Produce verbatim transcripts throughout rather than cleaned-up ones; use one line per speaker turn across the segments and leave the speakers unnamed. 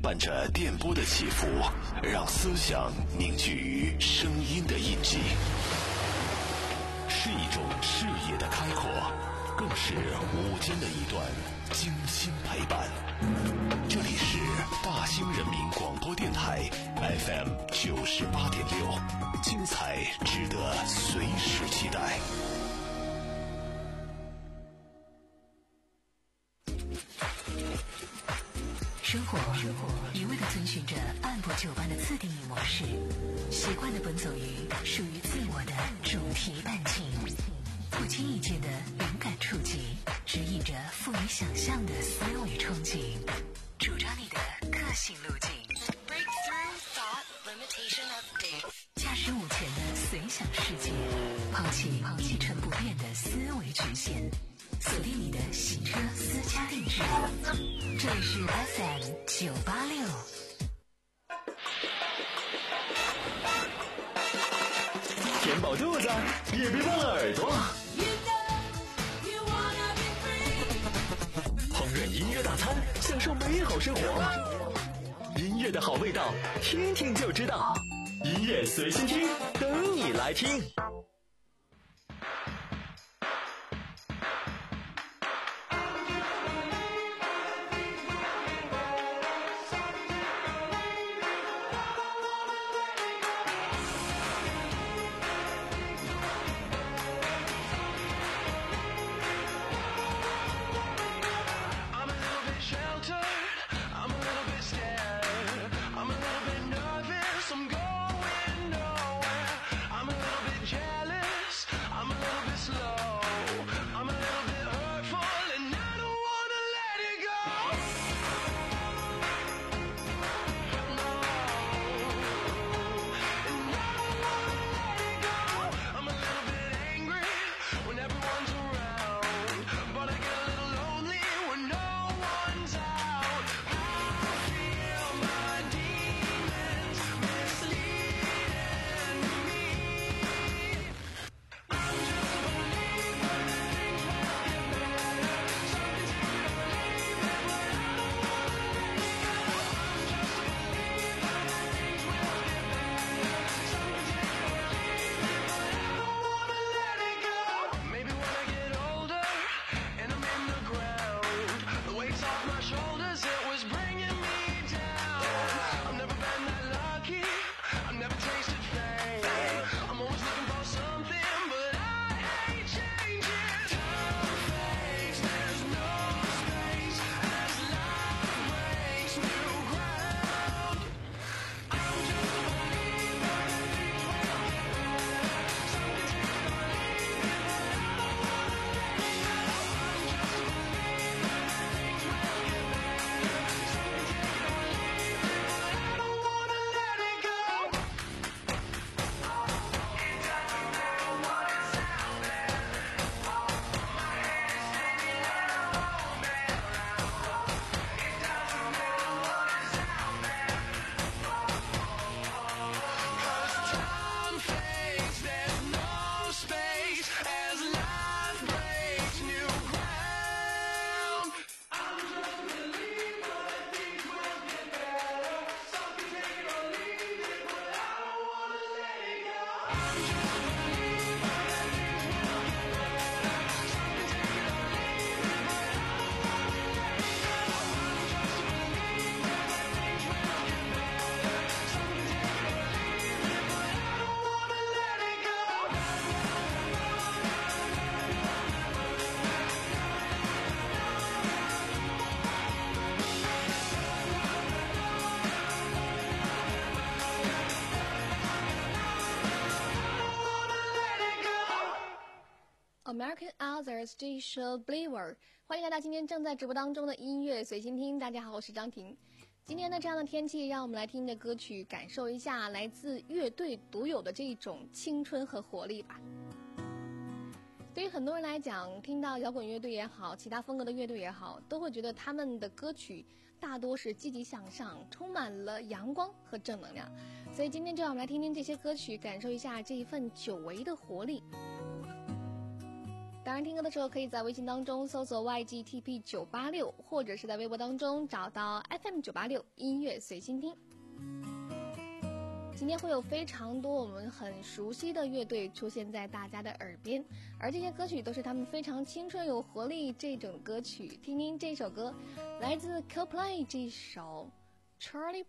伴着电波的起伏，让思想凝聚于声音的印记，是一种视野的开阔，更是午间的一段精心陪伴。这里是大兴人民广播电台 F M 九十八点六，精彩值得随时期待。
生活一味地遵循着按部就班的自定义模式，习惯地奔走于属于自我的主题伴情，不经意间的灵感触及，指引着富于想象的思维憧憬，主张你的个性路径。Breakthrough Thought Limitation Update， 驾驶午前的随想世界，抛弃一成不变的思维局限，锁定你的洗车私家定制。这里是 F M 九八六。
填饱肚子，也别忘了耳朵。烹饪音乐大餐，享受美好生活。音乐的好味道，听听就知道。音乐随心听，等你来听。
American Others 这一首 Believer， 欢迎来到今天正在直播当中的音乐随心听。大家好，我是张婷。今天的这样的天气，让我们来听的歌曲，感受一下来自乐队独有的这一种青春和活力吧。对于很多人来讲，听到摇滚乐队也好，其他风格的乐队也好，都会觉得他们的歌曲大多是积极向上，充满了阳光和正能量。所以今天就让我们来听听这些歌曲，感受一下这一份久违的活力。 当然，听歌的时候可以在微信当中搜索 Y G T P 九八六，或者是在微博当中找到 F M 九八六音乐随心听。今天会有非常多我们很熟悉的乐队出现在大家的耳边，而这些歌曲都是他们非常青春有活力这种歌曲。听听这首歌，来自 Coldplay 这首 Charlie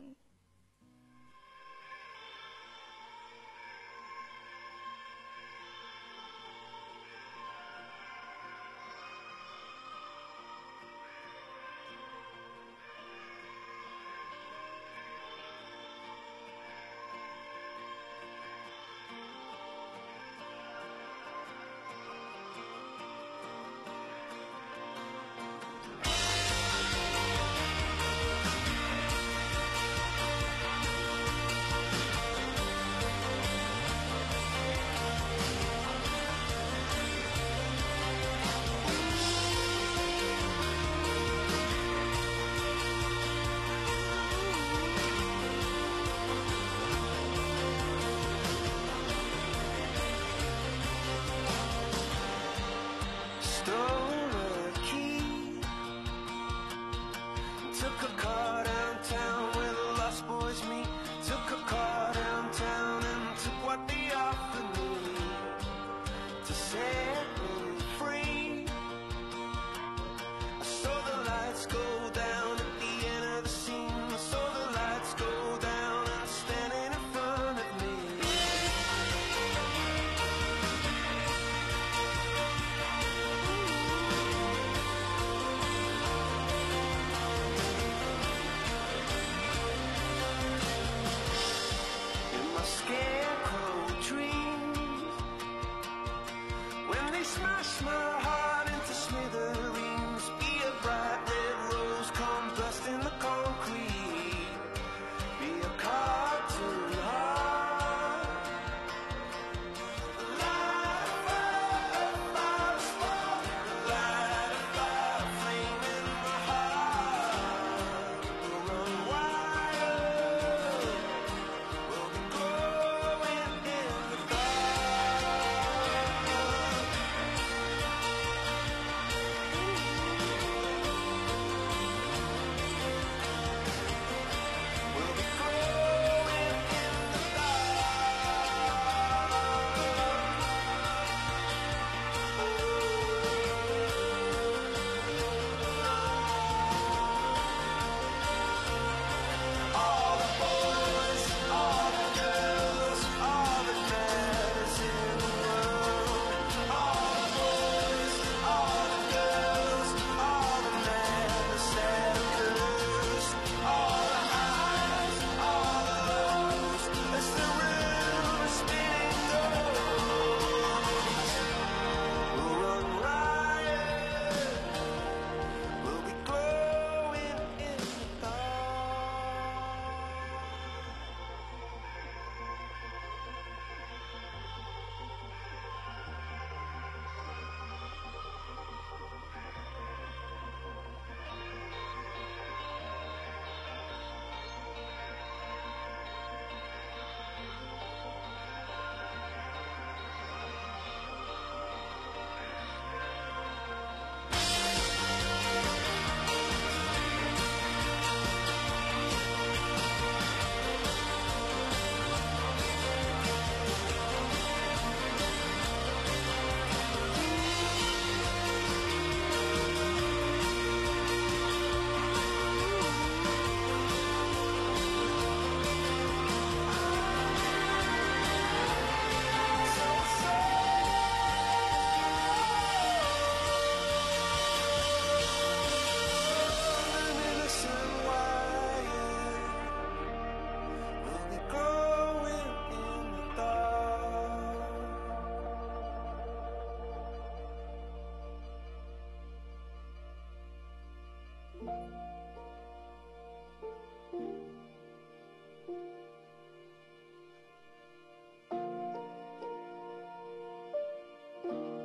Brown。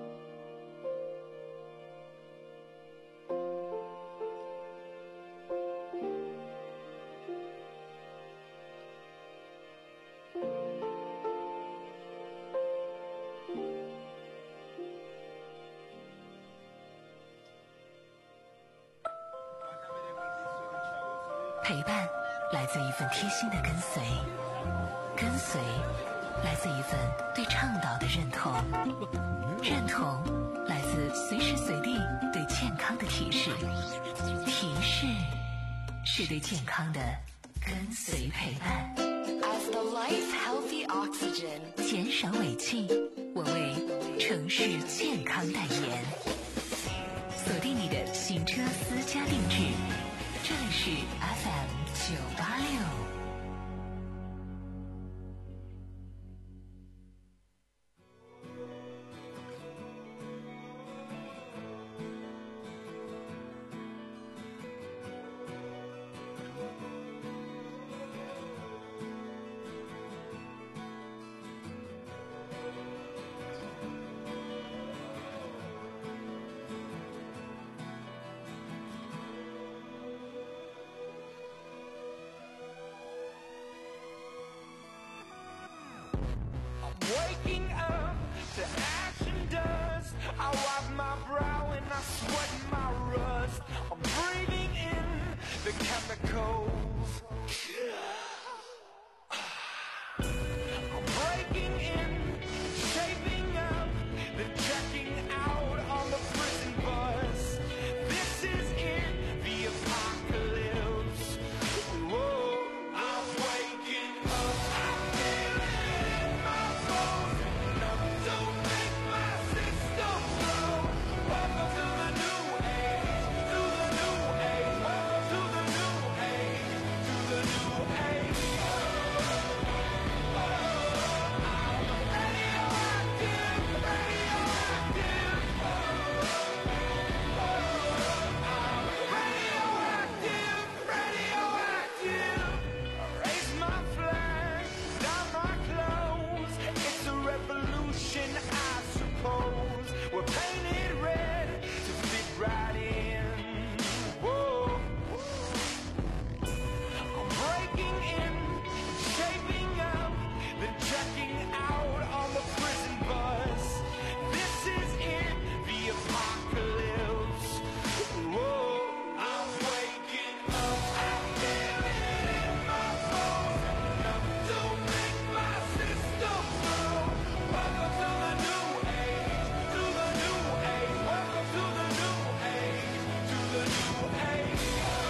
陪伴来自一份贴心的跟随，跟随来自一份对倡导的认同，认同来自随时随地对健康的提示，提示是对健康的跟随陪伴。
As the life healthy oxygen，
减少尾气，我为城市健康代言。锁定你的行车私家定制，这里是 F M 九八六。
Waking up to action dust. I wipe my brow and I sweat my rust. I'm breathing in the chemicals. I'm breaking in, shaping up, then checking out on the prison bus. This is it, the apocalypse. Whoa, I'm waking up. I feel it in my bones. Enough to make my system blow. Welcome to the new age, to the new age. Welcome to the new age, to the new age. We're painted red to fit right in. Whoa. I'm breaking in, shaping up, then checking out on the prison bus. This is it, the apocalypse. Whoa. I'm waking up, I feel it in my bones. Enough to make my system blow. Welcome to the new age, to the new age. Welcome to the new age, to the new age.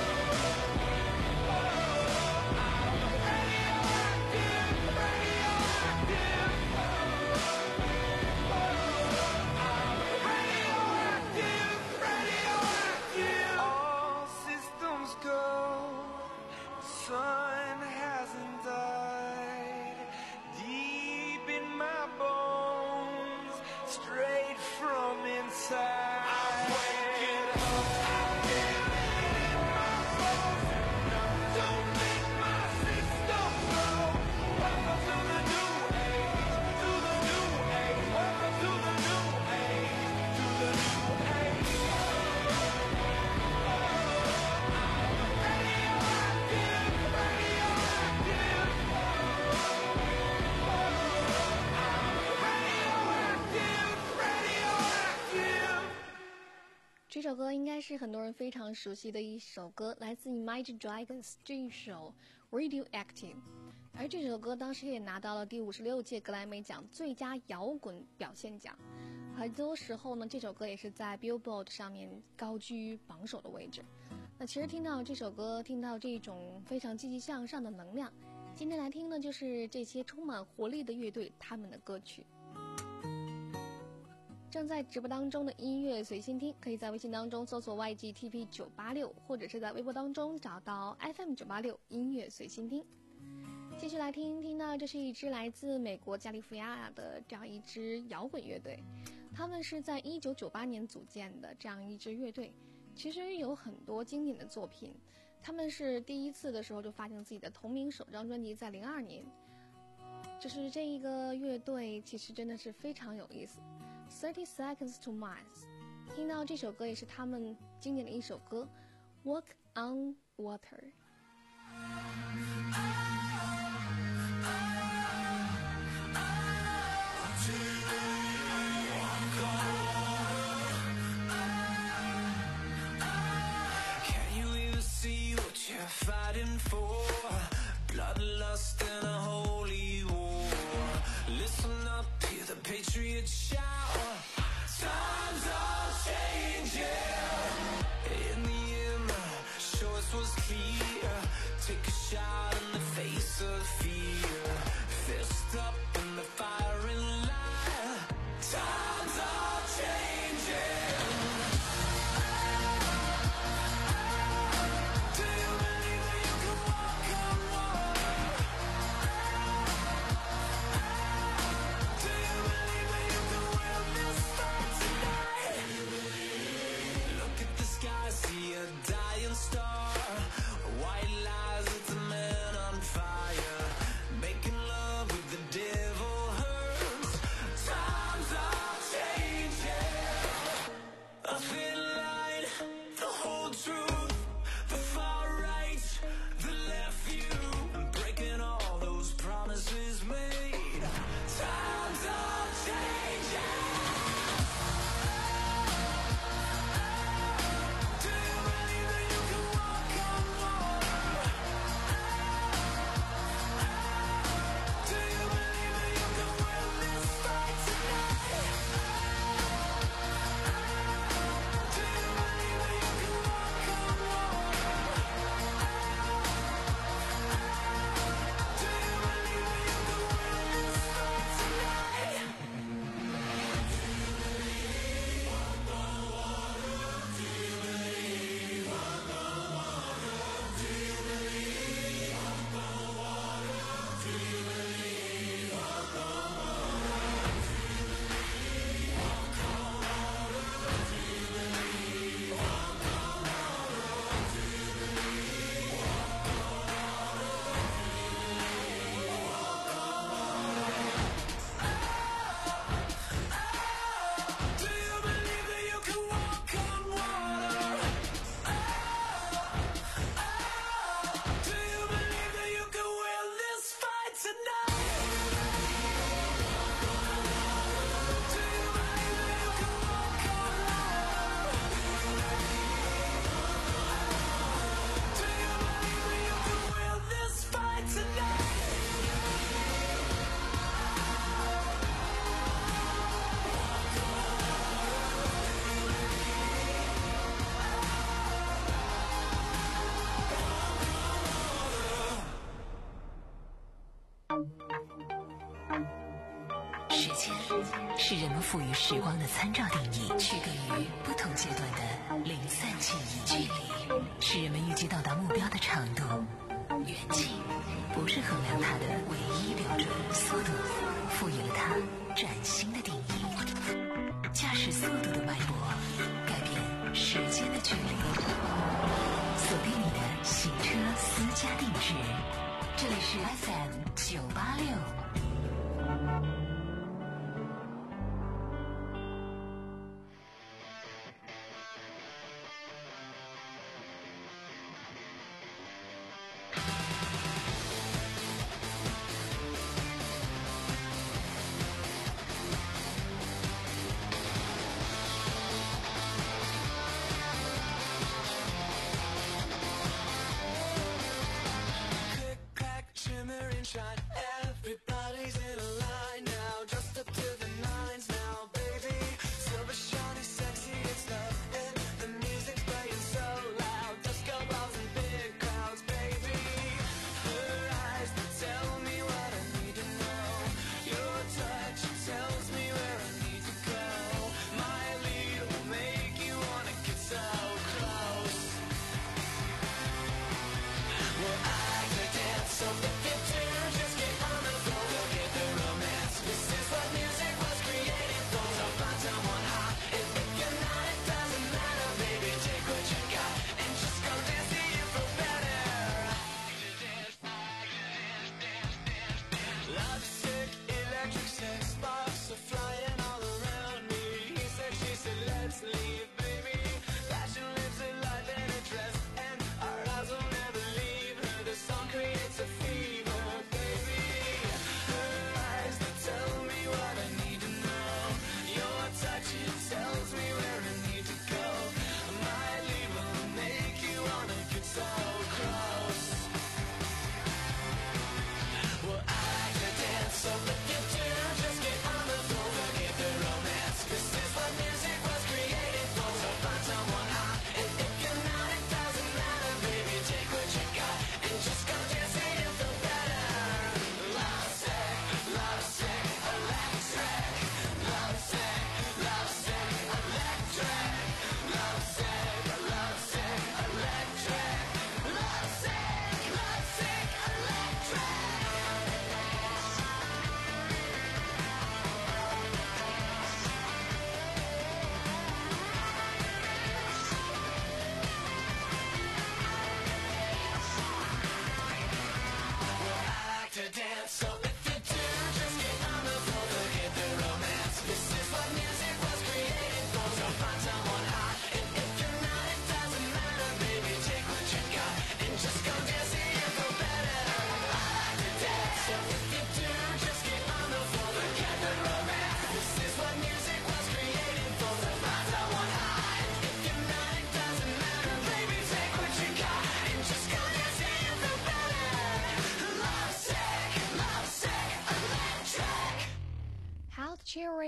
All systems go. Sun hasn't died. Deep in my bones, straight from inside. I'm waking up. I feel it in my bones. Enough to make my system blow. Welcome to the new age, to the new age. Welcome to the new age, to the new age. Radioactive.
这首歌应该是很多人非常熟悉的一首歌，来自 Imagine Dragons 这一首 Radioactive。而这首歌当时也拿到了第五十六届格莱美奖最佳摇滚表现奖。很多时候呢，这首歌也是在 Billboard 上面高居榜首的位置。那其实听到这首歌，听到这种非常积极向上的能量，今天来听的就是这些充满活力的乐队他们的歌曲。正在直播当中的音乐随心听，可以在微信当中搜索 Y G T P 九八六，或者是在微博当中找到 F M 九八六音乐随心听。继续来听，听到这是一支来自美国加利福尼亚的这样一支摇滚乐队，他们是在一九九八年组建的这样一支乐队，其实有很多经典的作品。他们是第一次的时候就发行自己的同名首张专辑，在零二年。就是这一个乐队其实真的是非常有意思。Thirty Seconds to Mars， 听到这首歌也是他们经典的一首歌 Walk on Water。
Can you even see what you're fighting for bloodlust and a holy war. Listen up, hear the patriots shout. Times are changing. In the end, choice was clear. Take a shot in the face of fear. Fist up in the firing line. Times are changing. Do you believe that you can walk on water? Do you believe that you can win this fight tonight? Look at the sky, see a dying star. White lies, it's a man on fire. Making love with the devil hurts. Times are changing. A thin line, the whole truth. The far right, the left view. Breaking all those promises made. Times are changing. Do you believe that you can walk on water? Do you believe that you can win this fight tonight? Do you believe that you can walk on water? Do you believe that you can win this fight tonight? Do you believe that you can walk on water? Do you believe that you can win this fight tonight? Do you believe that you can walk on water? Do you believe that you can win this fight tonight?
时间是人们赋予时光的参照定义，区隔于不同阶段的零散记忆。距离是人们预计到达目标的长度，远近不是衡量它的唯一标准，速度赋予了它崭新的定义。驾驶速度的脉搏，改变时间的距离。锁定你的行车私家定制，这里是 F M 九八六。
Click, clack, shimmer and shine. Everybody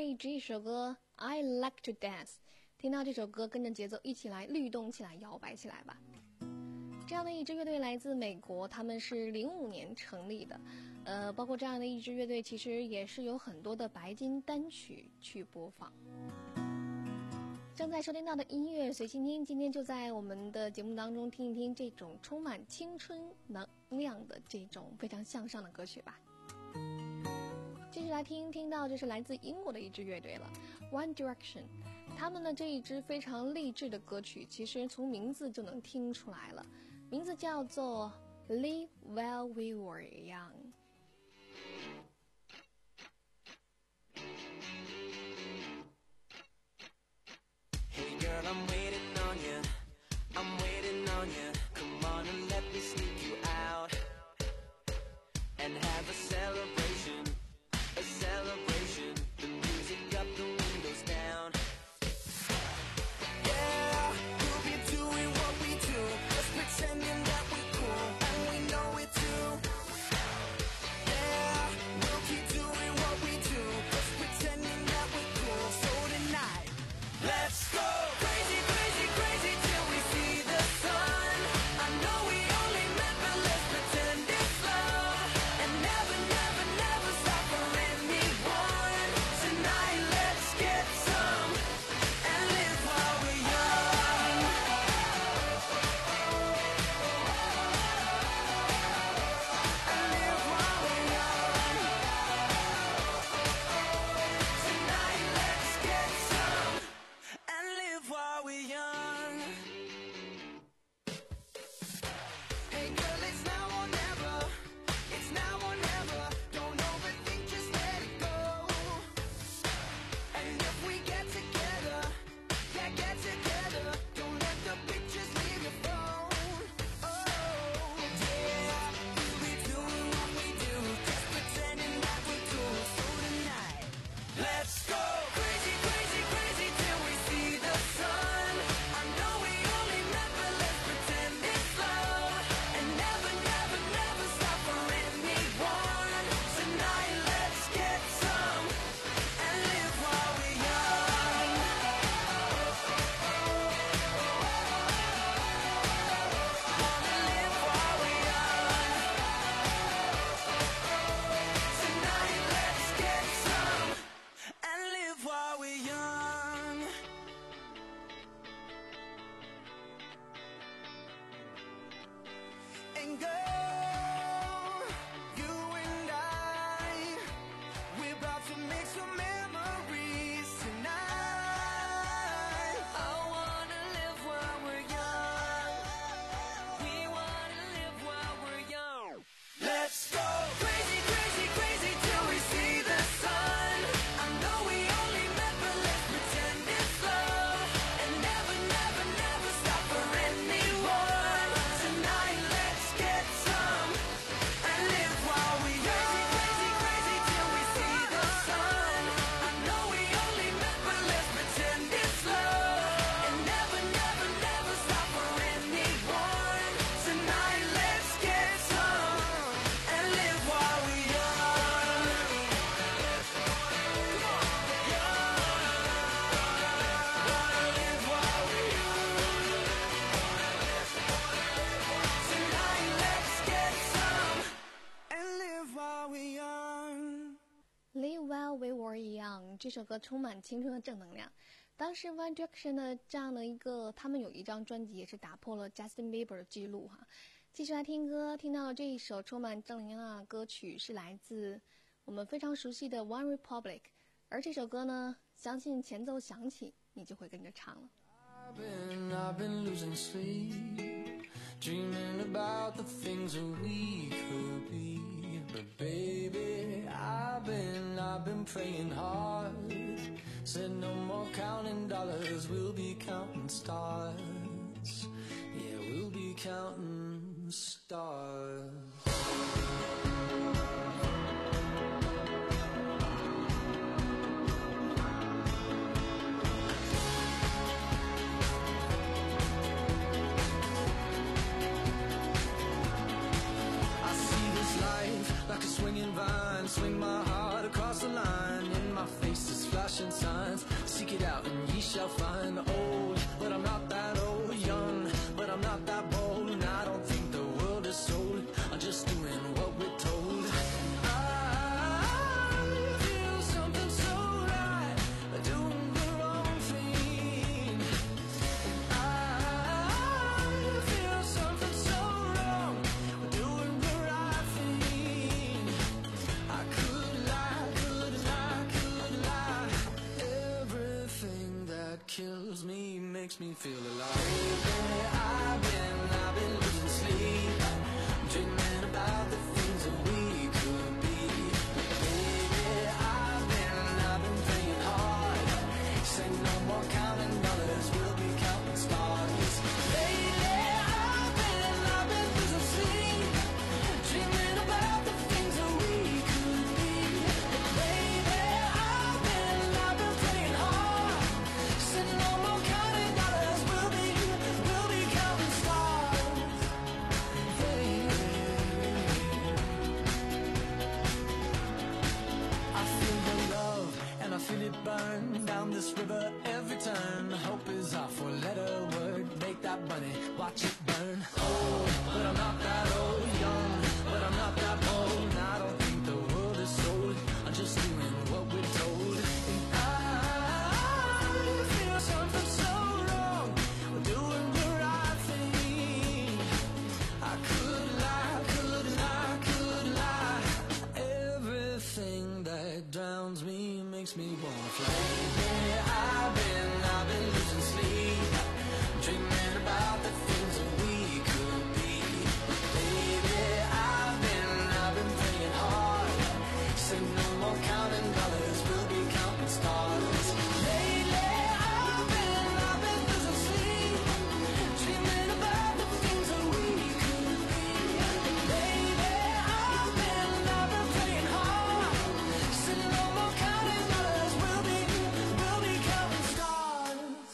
Ray 这首歌 I Like to Dance， 听到这首歌跟着节奏一起来律动起来，摇摆起来吧。这样的一支乐队来自美国，他们是零五年成立的，呃，包括这样的一支乐队其实也是有很多的白金单曲去播放。正在收听到的音乐随心听，今天就在我们的节目当中听一听这种充满青春能量的这种非常向上的歌曲吧。继续来听，听到这是来自英国的一支乐队了 One Direction， 他们的这一支非常励志的歌曲，其实从名字就能听出来了，名字叫做 Live While We Were Young。Hey
girl, I'm waiting on you. I'm waiting on you. Come on and let me sneak you out and have a celebration, a celebration. The music up, the windows down. Yeah, we'll be doing what we do, just pretending that we're cool, and we know it too. Yeah, we'll keep doing what we do, just pretending that we're cool. So tonight, let's go crazy, crazy, crazy till we see the sun. I know we only met, but let's pretend it's love, and never, never, never stop for anyone. Tonight, let's get some and live while we're young. And live while we're young. Tonight, let's get some and live while we're young. Hey girl, it's now or never. It's now or never. Don't overthink, just let it go. And if we get together, yeah, get together. Don't let the pictures leave your phone. Oh, yeah, we'll be doing what we do, just pretending that we're cool. So tonight, let's go crazy, crazy, crazy till we see the sun. I know we only met, but let's pretend it's love, and never, never, never stop for anyone. Tonight, let's get some and live while we're young. Wanna live while we're young. Tonight, let's get some and live while we're young. And girl, you and I, we're about to make some memories tonight. I wanna live while we're young. We wanna live while we're young. Let's go crazy, crazy, crazy till we see the sun. I know we only met, but let's pretend it's love, and never, never, never stop for anyone. Tonight, let's get some and live while we're young. Crazy, crazy, crazy till we see the sun. I know we only met, but let's pretend it's love, and never, never, never stop for anyone. Tonight, let's get some and live while we're young. Wanna live while we're young. Tonight, let's get some and live while we're young.
Live While We Were Young 这首歌充满青春的正能量。当时 One Direction 的这样的一个，他们有一张专辑也是打破了 Justin Bieber 的记录哈。继续来听歌，听到了这一首充满正能量的歌曲是来自我们非常熟悉的 One Republic， 而这首歌呢，相信前奏响起，你就会跟着唱了。
I've been, I've been losing sleep, dreaming about the things that we could be. But baby, I've been, I've been praying hard. Said no more counting dollars, we'll be counting stars. Yeah, we'll be counting stars. Like a swinging vine, swing my heart across the line. In my face is flashing
makes me feel alive. Lately I've been, I've been losing sleep, dreaming about the things that we could be. Baby, I've been, I've been praying hard, say no more counting dollars, we'll be counting stars. Lately I've been, I've been losing sleep, dreaming about the things that we could be. Baby, I've been, I've been praying hard, say no more counting dollars, we'll be, we'll be counting stars. Baby, I feel the love and I feel it burn down this river every turn. Hope is our four-letter word. Make that money, watch it burn. Old, but I'm not that old. Young, but I'm not that bold. And I don't think the world is sold. I'm just doing what we're told. And I feel something so wrong. We're doing the right thing. I could lie, could lie, could lie. Everything that drowns me makes me wanna fly. Lately I've been, I've been losing sleep, dreaming about the things that we could be. Baby, I've been, I've been praying hard, say no more counting dollars, we'll be counting stars. Lately I've been, I've been losing sleep, dreaming about the things that we could be. Baby, I've been, I've been praying hard, say no more counting dollars, we'll be, we'll be counting stars.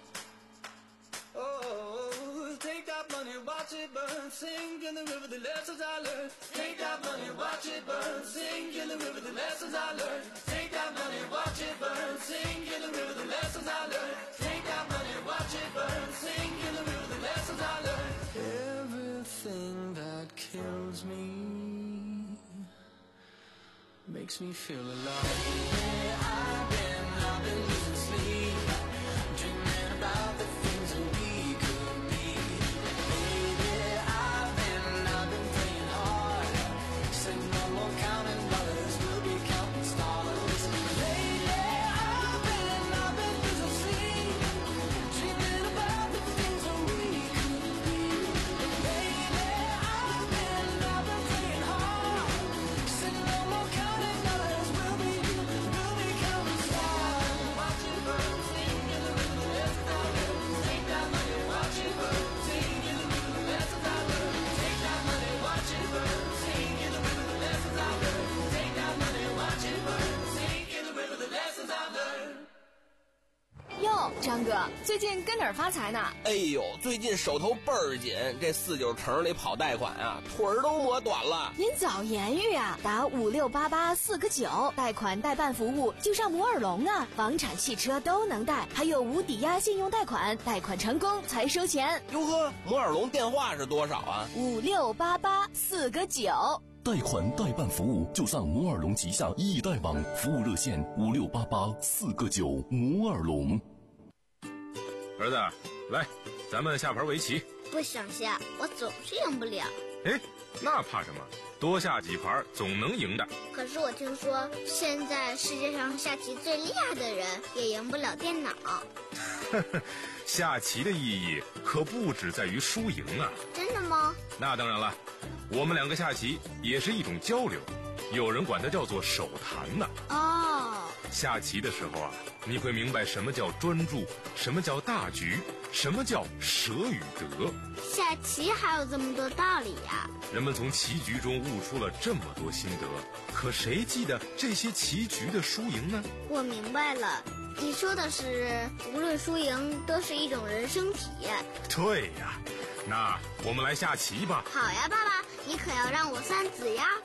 Oh, take that money, watch it burn, sink in the river, the lessons I learned. Take that money, watch it burn, sink in the river, the lessons I learned. Take that money, watch it burn, sink in the river, the lessons I learned. Take that money, watch it burn, sink in the river, the lessons I learned. Everything that kills me makes me feel alive. Yeah, I've been, I've been losing sleep, dreaming about the things that we could be. Baby, I've been, I've been praying hard, say no more counting dollars, we'll be counting stars. Lately I've been, I've been losing sleep, dreaming about the things that we could be. Baby, I've been, I've been praying hard, say no more counting dollars, we'll be, we'll be counting stars. Watch it burn, sing in the river, the lessons I learned. Take that money, watch it burn, sing in the river, the lessons I learned. Take that money, watch it burn, sing in the river, the lessons I learned. Take that money, watch it burn, sing in the river, the lessons I learned.
哟，张哥，最近跟哪儿发财呢？
哎呦，最近手头倍儿紧，这四九城里跑贷款啊，腿儿都磨短了。
您早言语啊，打五六八八四个九，贷款代办服务就上摩尔龙啊，房产、汽车都能贷，还有无抵押信用贷款，贷款成功才收钱。
哟呵，摩尔龙电话是多少啊？
五六八八四个九。
贷款代办服务就上摩尔龙旗下易贷网，服务热线五六八八四个九。摩尔龙。
儿子，来，咱们下盘围棋。
不想下，我总是赢不了。
哎，那怕什么？多下几盘总能赢的。
可是我听说，现在世界上下棋最厉害的人也赢不了电脑。
下棋的意义可不只在于输赢啊！
真的吗？
那当然了，我们两个下棋也是一种交流，有人管它叫做手谈呢。
哦，
下棋的时候啊，你会明白什么叫专注，什么叫大局，什么叫舍与得。
下棋还有这么多道理呀！
人们从棋局中悟出了这么多心得，可谁记得这些棋局的输赢呢？
我明白了，你说的是无论输赢都是一种人生体验。
对呀，那我们来下棋吧。
好呀，爸爸，你可要让我三子呀。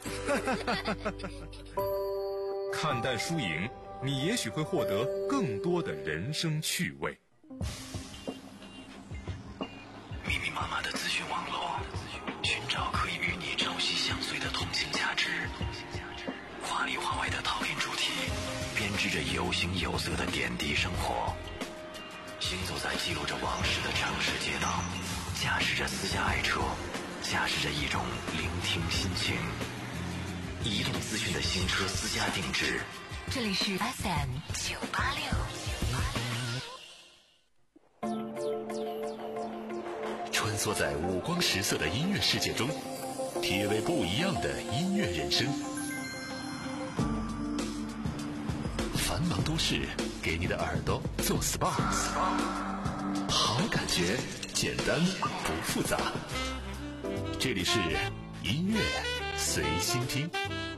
看淡输赢，你也许会获得更多的人生趣味。
密密麻麻的资讯网络，寻找可以与你朝夕相随的通信价值。华里华外的套件主题，编织着有形有色的点滴生活。行走在记录着往事的城市街道，驾驶着私家爱车，驾驶着一种聆听心情。移动资讯的新车私家定制。
这里是 F M 九八六。
梭在五光十色的音乐世界中，体味不一样的音乐人生。繁忙都市给你的耳朵做 S P A， 好感觉简单不复杂。这里是音乐随心听。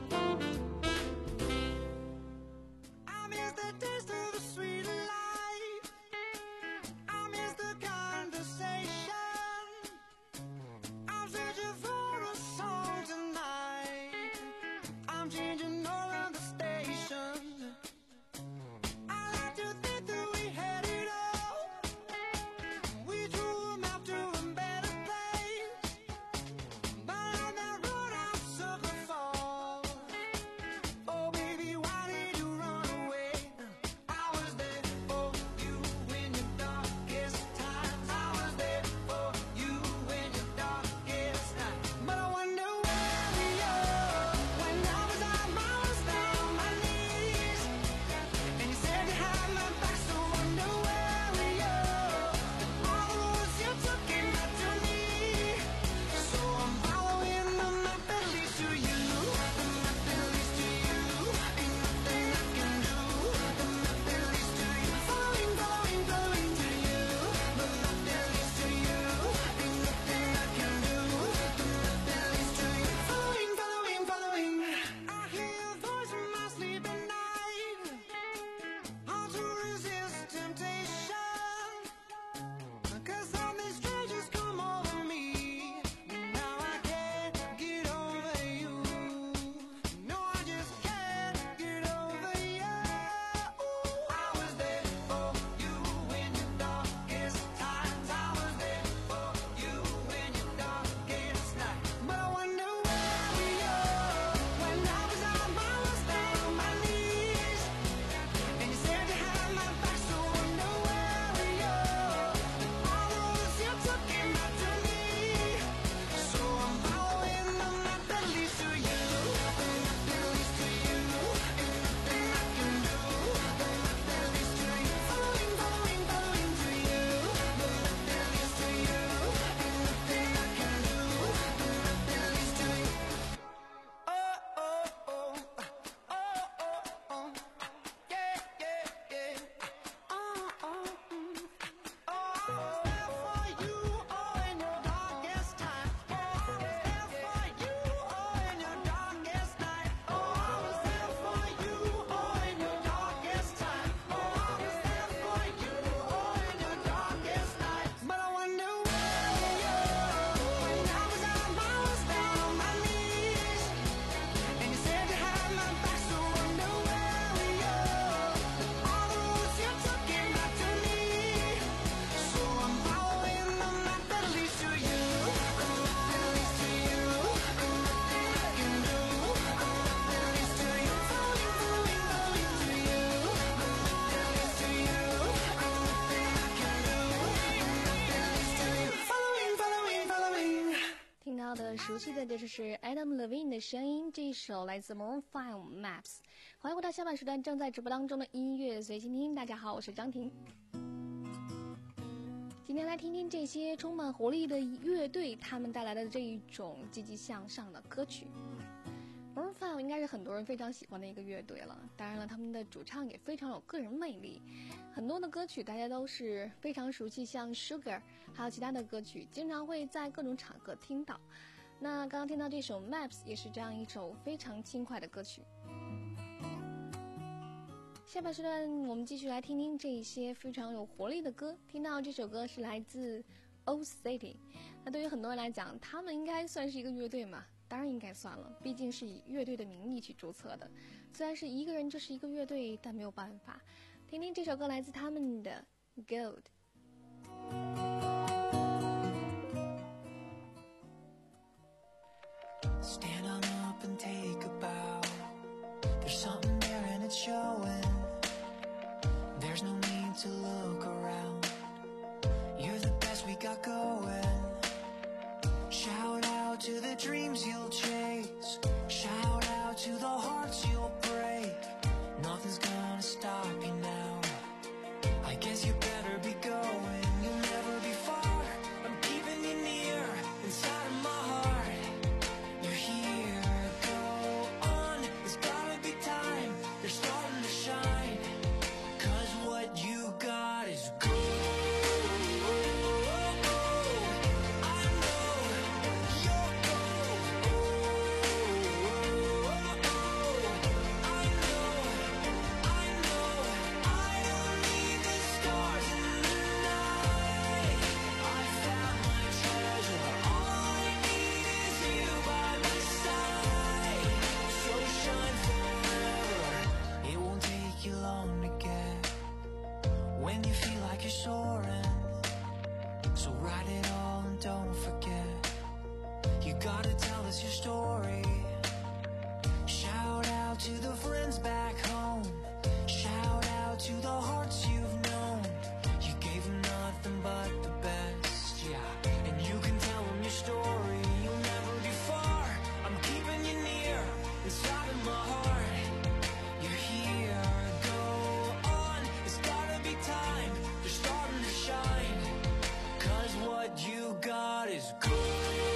熟悉的这就是 Adam Levine 的声音，这一首来自 Maroon 五 Maps。欢迎回到下半时段正在直播当中的音乐随心听，大家好，我是张婷。今天来听听这些充满活力的乐队，他们带来的这一种积极向上的歌曲。Maroon 五应该是很多人非常喜欢的一个乐队了，当然了，他们的主唱也非常有个人魅力。很多的歌曲大家都是非常熟悉，像 Sugar 还有其他的歌曲经常会在各种场合听到。那刚刚听到这首 Maps 也是这样一首非常轻快的歌曲。下半时段我们继续来听听这一些非常有活力的歌。听到这首歌是来自 Old City， 那对于很多人来讲，他们应该算是一个乐队嘛？当然应该算了，毕竟是以乐队的名义去注册的。虽然是一个人就是一个乐队，但没有办法。听听这首歌来自他们的
Gold。Stand on up and take a bow. There's something there and it's showing. There's no need to look around. You're the best we got going. Shout out to the dreams you'll chase. Shout out to the hearts you'll break. Nothing's gonna stop you now. I guess you better be going. You'll never be far. I'm keeping you near. gotta tell us your story. Shout out to the friends back home. Shout out to the hearts you've known. You gave them nothing but the best, yeah. And you can tell them your story. You'll never be far. I'm keeping you near, inside of my heart. You're here, go on. It's gotta be time. You're starting to shine. Cause what you got is gold.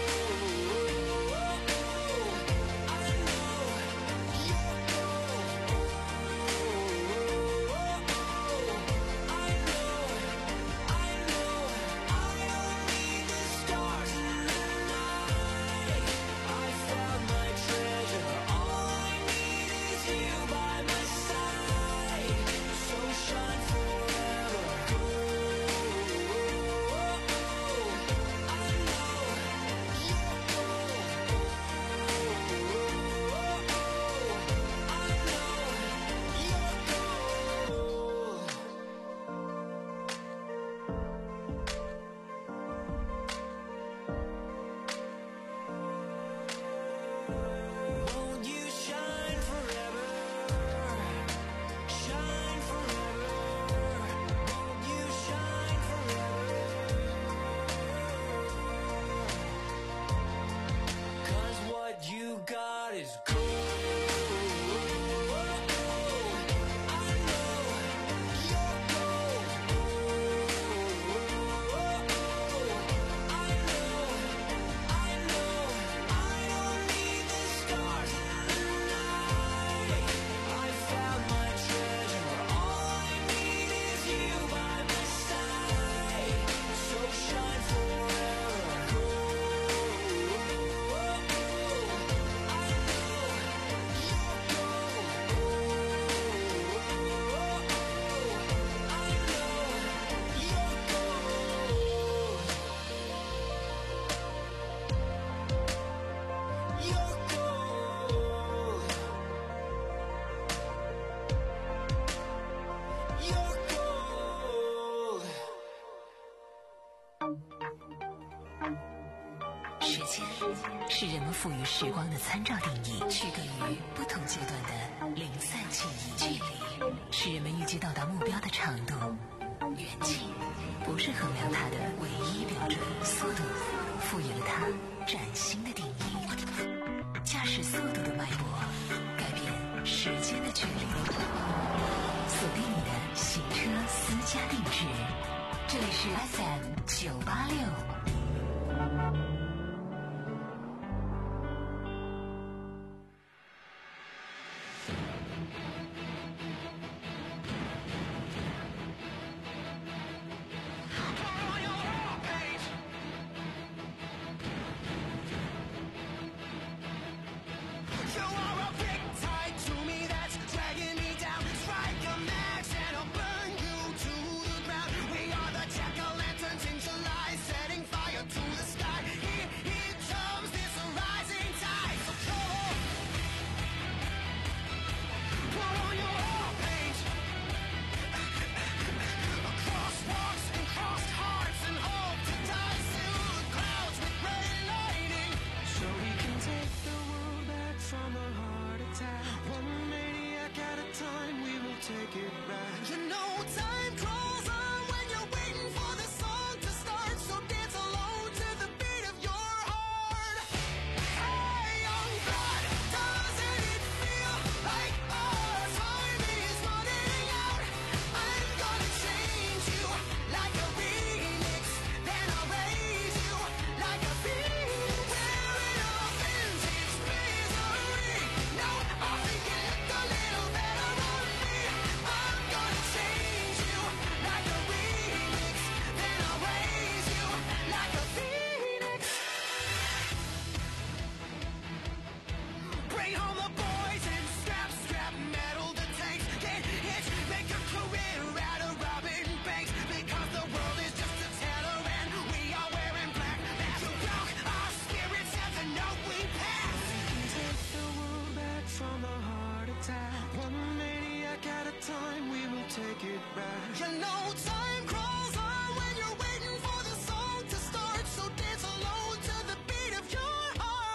时间是人们赋予时光的参照定义，区隔于不同阶段的零散记忆。距离是人们预计到达目标的长度，远近不是衡量它的唯一标准。速度赋予了它崭新的定义，驾驶速度的脉搏改变时间的距离。锁定你的行车私家定制，这里是 F M 九八六。
Time crawls on when you're waiting for the song to start, so dance alone to the beat of your heart.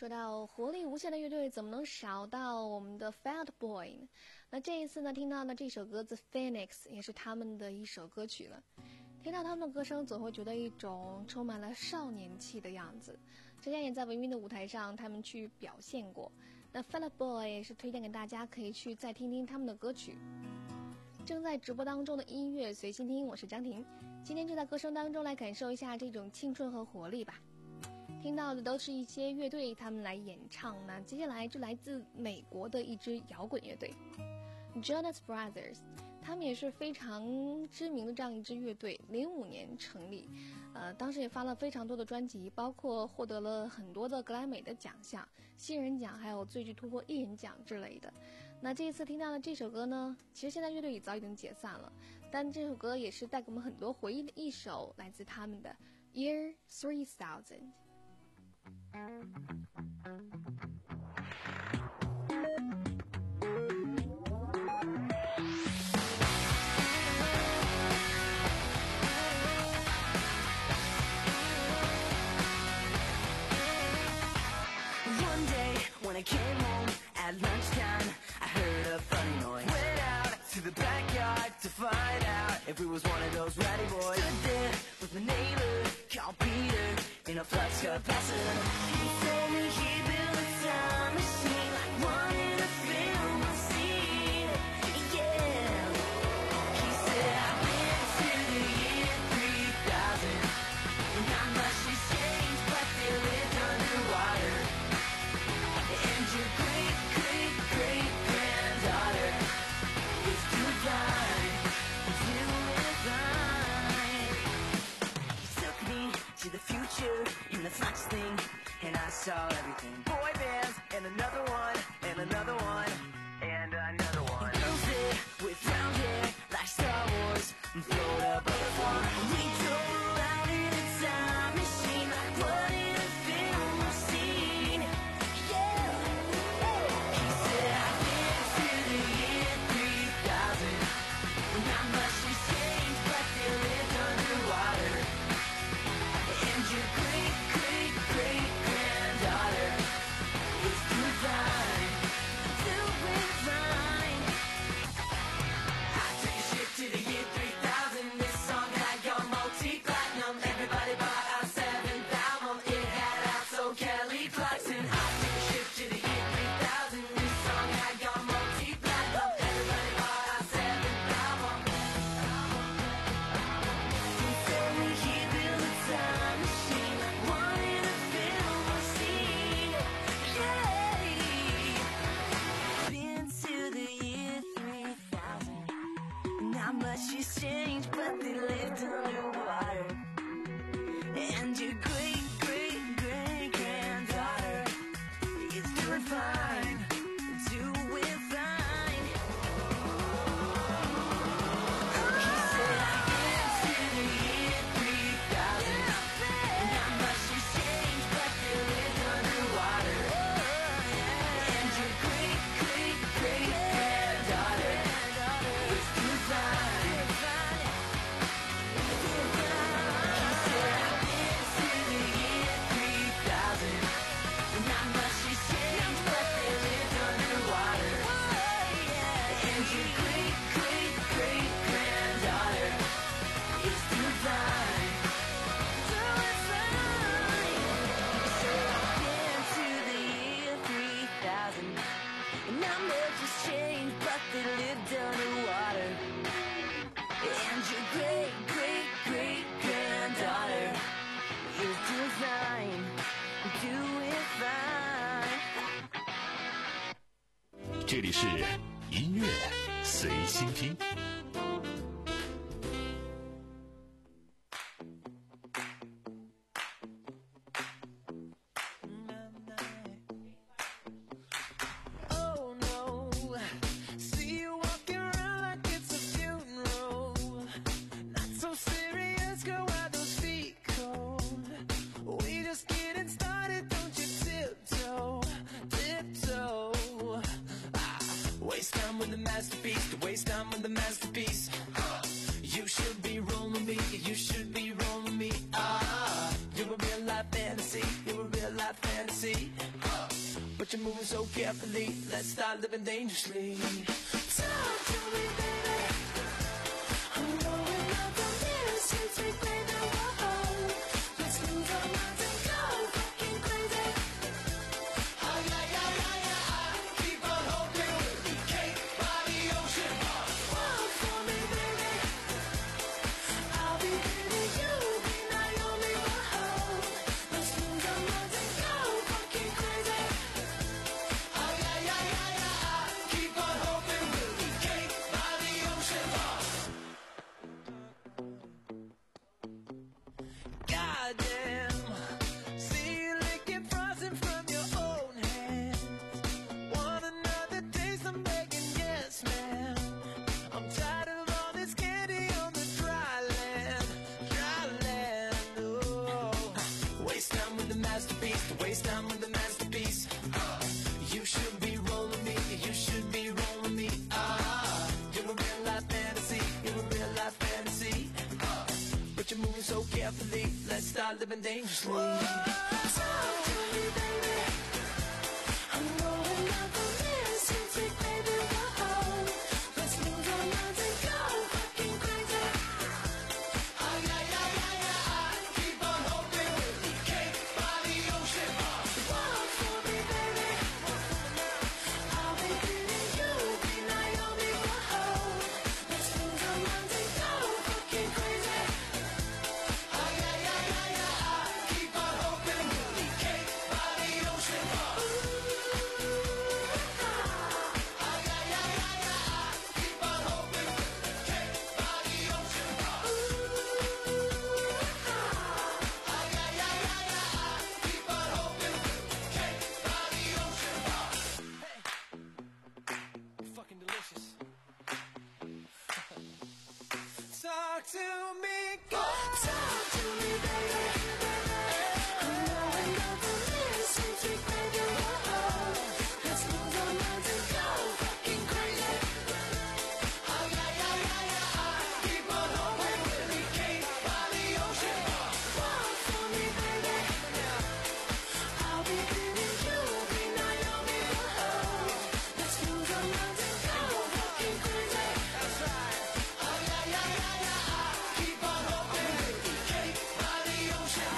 说到活力无限的乐队，怎么能少到我们的 Fat Boy 呢？那这一次呢，听到的这首歌 The Phoenix 也是他们的一首歌曲了。听到他们的歌声，总会觉得一种充满了少年气的样子。之前也在文娱的舞台上，他们去表现过。那 Fat Boy 也是推荐给大家，可以去再听听他们的歌曲。正在直播当中的音乐随心听，我是张婷。今天就在歌声当中来感受一下这种青春和活力吧。听到的都是一些乐队他们来演唱，那接下来就来自美国的一支摇滚乐队 Jonas Brothers， 他们也是非常知名的这样一支乐队，零五年成立，呃，当时也发了非常多的专辑，包括获得了很多的格莱美的奖项，新人奖还有最具突破艺人奖之类的。那这一次听到的这首歌呢，其实现在乐队已早已经解散了，但这首歌也是带给我们很多回忆的一首，来自他们的 Year three thousand。
One day when I came home at lunchtime, I heard a funny noise. Went out to the backyard to find out if we was one of those ratty boys. Stood there with my neighbor called Peter in a flux capacitor. He told me he built a time machine like one in a film scene. Yeah. He said I've been to the year three thousand, and not much has changed, but they lived underwater. And your great, great, great granddaughter is too blind to live blind. He took me to the future in the flux thing, and I saw everything. Boy bands, and another one, and another one, and another one. And girls there with round hair like Star Wars, and float above the floor. We drove around in a time machine like what in a film scene. Yeah. He said I've been to the year three thousand, not much has changed, but they lived underwater. And your great, great, great granddaughter is too blind to live blind. I took a ship to the year three thousand. This song had gone multi-platinum. Everybody bought our seventh album. It had Alto Kelly Clarkson. I took a ship to the year three thousand. This song had gone multi-platinum. Everybody bought our seventh album. He told me he built a time machine like one in a film scene. Yeah. Been to the year three thousand. Not much has changed, but they lived underwater. And your great, great, great granddaughter is doing fine, doing fine. He said I've been to the year three thousand. Not much has changed, but they lived underwater. And your great, great, great granddaughter is doing fine. Not much has changed, but they lived underwater. And your great, great, great granddaughter is doing fine, doing fine.
这里是音乐随心听。
Oh no, see you walking around like it's a funeral. Not so serious, girl, why those feet cold? We just getting started, don't you tiptoe, tiptoe. Ah, waste time with the masterpiece, to waste time with the masterpiece. Uh, you should be rolling me, you should be rolling me. Ah, you're a real life fantasy, you're a real life fantasy. Uh, but you're moving so carefully. Let's start living dangerously. Talk to me, baby. I'm going up from here since we played the wall. Let's lose our minds and go fucking crazy. Oh yeah, yeah, yeah, yeah. Keep on hoping we'll be cake by the ocean. Walk for me, baby. I'll be baby, you'll be Naomi. Whoa. Let's lose our minds and go fucking crazy. Oh yeah, yeah, yeah, yeah. Keep on hoping we'll be cake by the ocean. Goddamn. See you licking frozen from your own hands. Want another taste? I'm begging, yes, man. I'm tired of all this candy on the dry land, dry land. Oh, waste time with the masterpiece, waste time with the masterpiece. Uh, you should be rolling me, you should be rolling me. Ah, you're a real life fantasy, you're a real life fantasy. Uh, but you're moving so carefully. Let's start living dangerously. Talk to me, baby. I'm going up from here since we played the wall. Let's lose our minds and go fucking crazy. Oh yeah, yeah, yeah, yeah. Keep on hoping we'll be cake by the ocean. Walk for me, baby. I'll be pretty, you'll be Naomi. Whoa. Let's lose our minds and go fucking crazy. Oh yeah, yeah, yeah, yeah. Keep on hoping we'll be cake by the ocean. Oh yeah, yeah, yeah, yeah. Keep on hoping we'll be cake by the ocean. Oh yeah, yeah, yeah, yeah. Keep on hoping we'll be cake by the ocean. Hey, you're fucking delicious. Talk to me, God. Talk to me, baby. I'm going up from here since we played the wall. Let's lose our minds and go fucking crazy. Oh yeah, yeah, yeah, yeah. Keep on hoping we'll be cake by the ocean. Walk for me, baby. I'll be pretty, you'll be Naomi. Whoa. Let's lose our minds and go fucking crazy. That's right. Oh yeah, yeah, yeah, yeah. Keep on hoping we'll be cake by the ocean.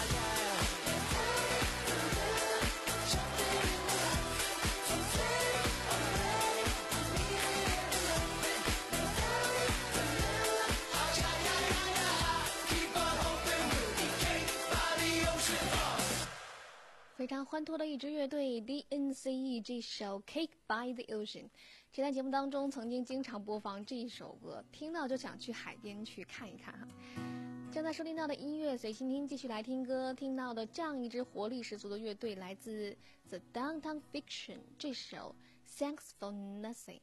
Keep on hoping we'll be cake by the ocean.
非常欢脱的一支乐队 D N C E 这首 Cake by the Ocean， 这在节目当中曾经经常播放这一首歌，听到就想去海边去看一看哈。正在收听到的音乐随心听，继续来听歌，听到的这样一支活力十足的乐队来自 The Downtown Fiction 这首 Thanks for Nothing。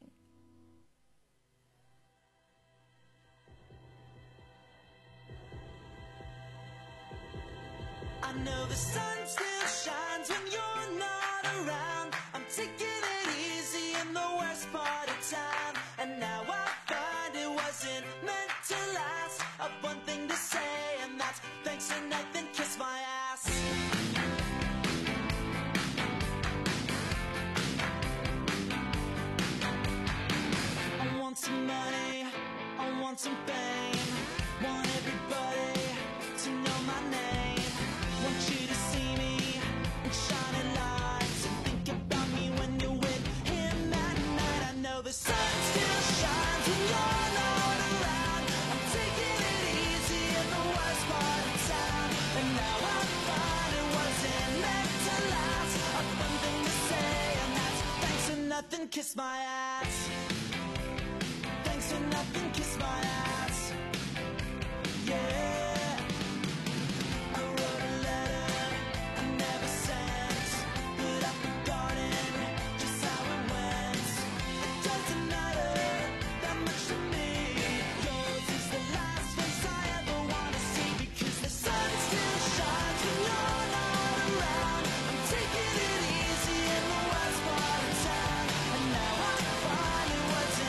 I know the sun still shines when you're not around. I'm taking it easy in the worst part of town. And now I find it wasn't meant to last. I've one thing to say, and that's thanks for nothing, kiss my ass. I want some money, I want some fame. Want everybody to know my name. Want you to see me in shining lights and think about me when you're with him at night. I know the sun still shines when you're not around. I'm taking it easy in the worst part of town. And now I find it wasn't meant to last. I've one thing to say, and that's thanks for nothing, kiss my ass. Thanks for nothing, kiss my ass. Yeah. I wrote a letter I never sent, but I've forgotten just how it went. It doesn't matter that much to me. Yours is the last face I ever wanna see, because the sun still shines when you're not around. I'm taking it easy in the worst part of town, and now I find it wasn't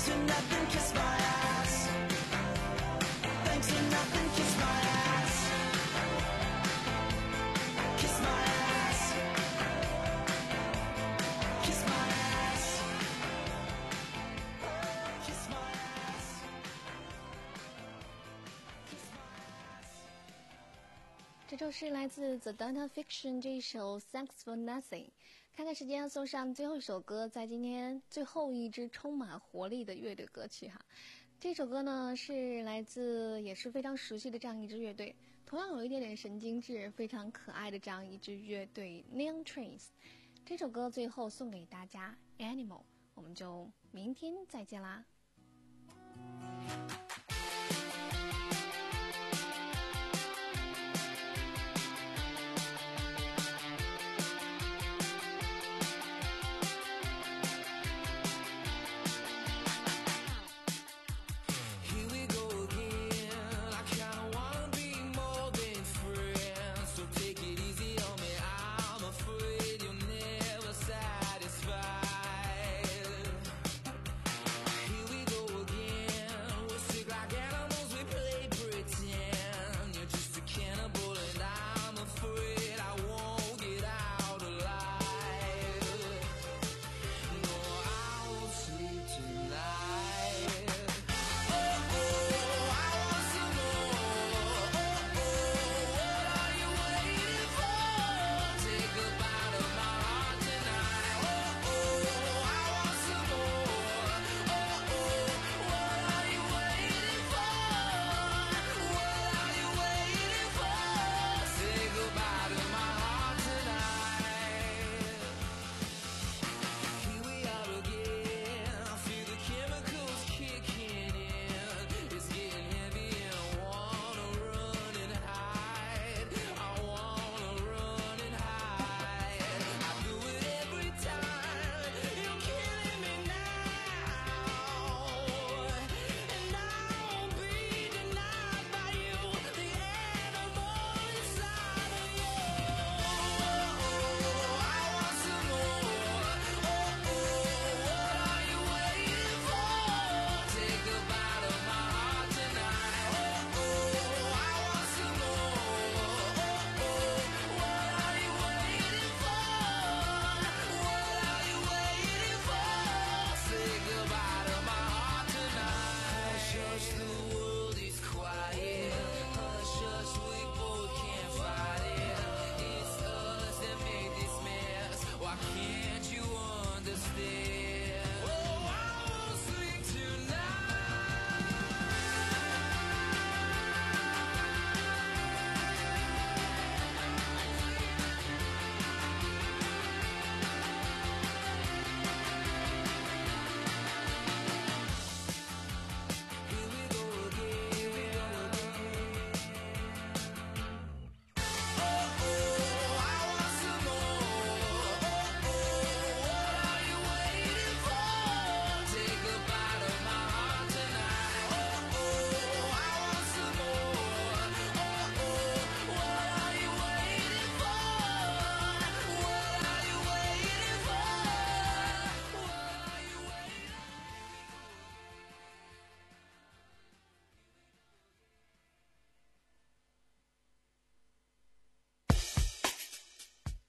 Thanks for nothing, kiss my ass. Thanks for nothing, kiss my ass. Kiss my ass. Kiss my ass. Kiss my ass. Kiss my ass.
这就是来自 The Data Fiction 这一首 Thanks for Nothing。看看时间，送上最后一首歌，在今天最后一支充满活力的乐队歌曲哈。这首歌呢是来自也是非常熟悉的这样一支乐队，同样有一点点神经质、非常可爱的这样一支乐队 Neon Trees。这首歌最后送给大家 Animal， 我们就明天再见啦。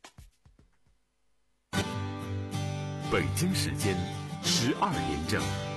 北京时间十二点整。